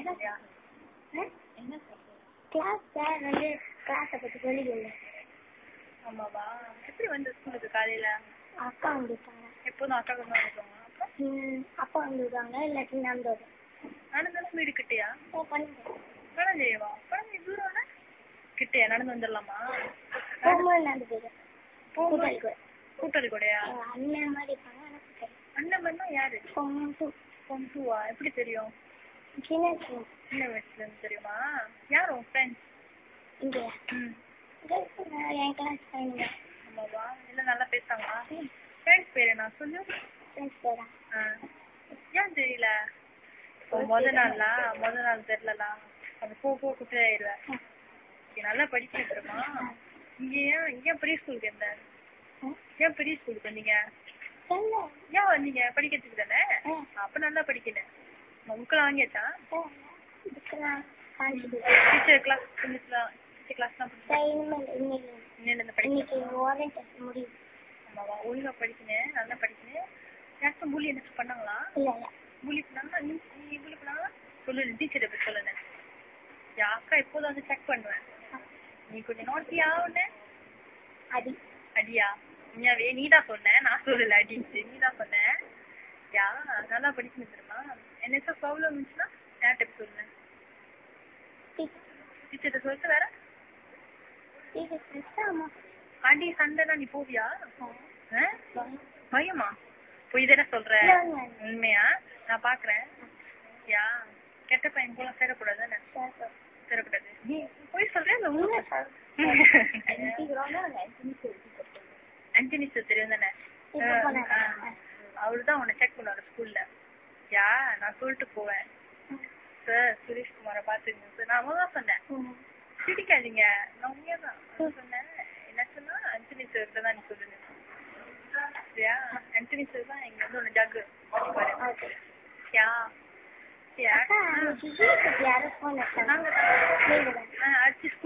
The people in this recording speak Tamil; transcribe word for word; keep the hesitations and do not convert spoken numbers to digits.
சாப்பிட்டியா? என்ன சாப்பிட்டியா? கிளாஸ் சார் வந்து கிளாஸை பற்றி சொல்லி கொடுங்க. ஆமாவா? எப்படி வந்து ஸ்கூலுக்கு காலையில? அக்கா வந்துட்டாங்க. எப்போதும் அக்கா கொண்டு வந்துருவாங்க. அப்புறம் அப்பா வந்துருவாங்க, இல்லாட்டி நான் வருவேன். நடந்தாலும் வீடு கிட்டையா? பண்ணிட்டேன். பழஞ்செய்யவா? பழஞ்செய் தூரம் கிட்டையா? நடந்து வந்துடலாமா? போகும்போது நடந்து போயிடுவேன். போகும்போது கூட்டல் கூடயா? அண்ணன் மாதிரி இருப்பாங்க. அண்ணன் மாதிரினா யாரு? பொம்பு. பொம்புவா? எப்படி தெரியும்? சின்ன வயசுல சின்ன வயசுல இருந்து தெரியுமா? யார் உன் ஃப்ரெண்ட்ஸ்? இங்கே ம் என் கிளாஸ் ஃப்ரெண்ட். ஆமாவா? எல்லாம் நல்லா பேசுறாங்களா? ஃப்ரெண்ட்ஸ் பேர் என்ன சொல்லு? ஃப்ரெண்ட்ஸ் பேரா? ஆ ஏன் தெரியல? முத நாளா முத நாள் தெரியலா? அது போ போ குட்டி ஆயிடுவேன். நல்லா படிக்க தெரியுமா? இங்க ஏன் ஏன் பெரிய ஸ்கூலுக்கு இருந்த? ஏன் பெரிய ஸ்கூலுக்கு வந்தீங்க? ஏன் வந்தீங்க? படிக்கிறதுக்கு தானே? அப்ப நல்லா படிக்கணும். புக்கெல்லாம் வாங்கியாச்சா? டீச்சர் கிளாஸ் டீச்சர் கிளாஸ்லாம் முடியும். ஆமாவா? ஒழுங்கா படிக்கணும், நல்லா படிக்கணும். யாருக்கும் புள்ளி என்ன பண்ணாங்களா? புள்ளி பண்ணாங்களா? நீ நீ புள்ளி பண்ணாங்களா? சொல்லு, டீச்சர் எப்படி சொல்லுங்க. என் அக்கா எப்போதும் வந்து செக் பண்ணுவேன். நீ கொஞ்சம் நோட்டியா ஒண்ணு? அடி அடியா? நீயாவே நீதான் சொன்ன, நான் சொல்லல அடிச்சு. நீதான் சொன்ன. யா நல்லா படிக்கணும் தெரியுமா? என்ன ப்ராப்ளம் இருந்துச்சுன்னா யார்கிட்ட சொல்லுங்க. டீச்சர்கிட்ட சொல்லிட்டு வேற அடி சண்டைனா நீ போவியா? பயமா? போய் தானே சொல்ற? உண்மையா? நான் பாக்குறேன். யா கெட்ட பையன் போல சேரக்கூடாது தானே? சேரக்கூடாது. நீ போய் சொல்றேன். அந்த உண்மை அஞ்சு நிமிஷம் தெரியும் தானே? அவருதான் உன்னை செக் பண்ணுவாரு ஸ்கூல்ல. யா நான் சொல்லிட்டு போவேன். சார் சுரேஷ்குமாரை பாத்துக்கங்க சார். நான் தான் சொன்னேன். சிரிக்காதீங்க, நான் உண்மையாதான் சொன்னேன். என்ன சொன்னா அஞ்சனி சார் தான் நீ சொல்லுங்க. சரியா? அஞ்சனி சார் தான் இங்க வந்து ஒன்னு ஜக்கு யா யா நாங்க அடிச்சு